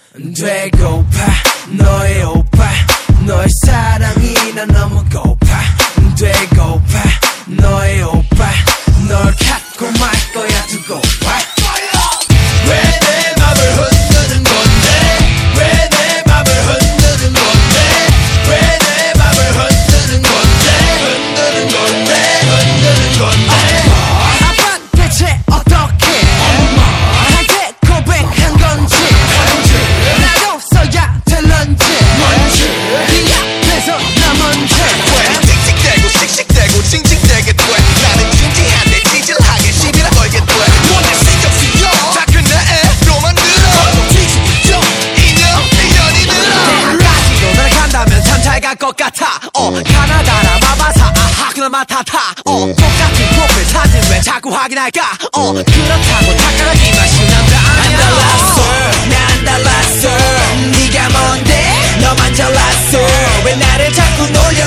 되고파 너의 오빠 너의 사랑이 난 너무 고파 되고파 너의 오빠 널 갖고 말 거야 두고 봐 왜 내 맘을 흔드는 건데 왜 내 맘을 흔드는 건데 왜 내 맘을 흔드는 건데 흔드는 건데 흔드는 건데 아빠 대체 어떻게 엄마한테 고백한 건지 나도 써야 될런지 뭔지 네 앞에서 나 먼저 틱틱대고 씩씩대고 징징대게 돼 나는 진지한데 찌질하게 시비를 걸게 돼 뭔데 신경 쓰여 자꾸 내 애로 만들어 뒤집죠 인연이 늘어 라디오 나를 간다면 참 잘 갈 것 같아 가나다라 마바사 아하 그날 맡아타 똑같은 프로필 사진 왜 자꾸 확인할까 그렇다고 탁가라기만 쉬운 남자 아니야 안 달랐어 나 안 달랐어 네가 뭔데 너만 잘났어 왜 나를 자꾸 놀려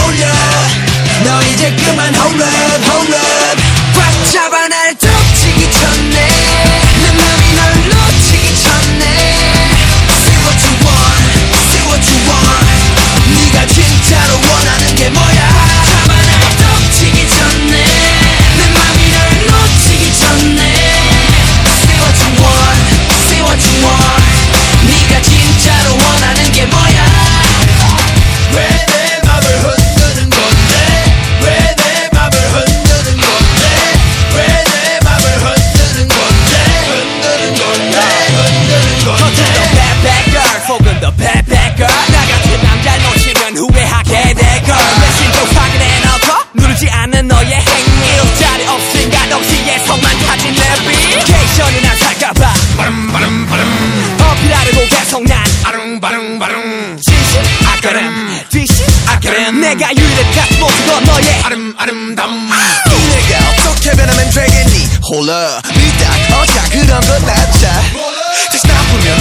너 이제 그만 hold up 꽉 잡아 날 덮치기 전에 내 맘이 널 놓치기 전에 Say what you want 네가 진짜로 원하는 게 뭐야 잡아 날 덮치기 전에 내 맘이 널 놓치기 전에 Say what you want 네가 진짜로 원하는 게 뭐야 왜 내 맘을 흔드는 건데 왜 내 맘을 흔드는 건데 왜 내 맘을 흔드는 건데 겉은 더 bad bad girl 속은 더 bad bad girl 나 같은 남자를 놓치면 후회하게 될걸 메신저 확인해 놓고 누르지 않는 너의 행위 자리 없으니까 동시에 속만 타진 내비게이션이 난 살까봐 어필하려고 계속 난 진심 아까름 뒤심 아까름 내가 유일한 모습도 너의 아름담 이 내가 어떻게 변하면 되겠니 홀라 미딱 어자 그런 건 낫자 다시 나쁘면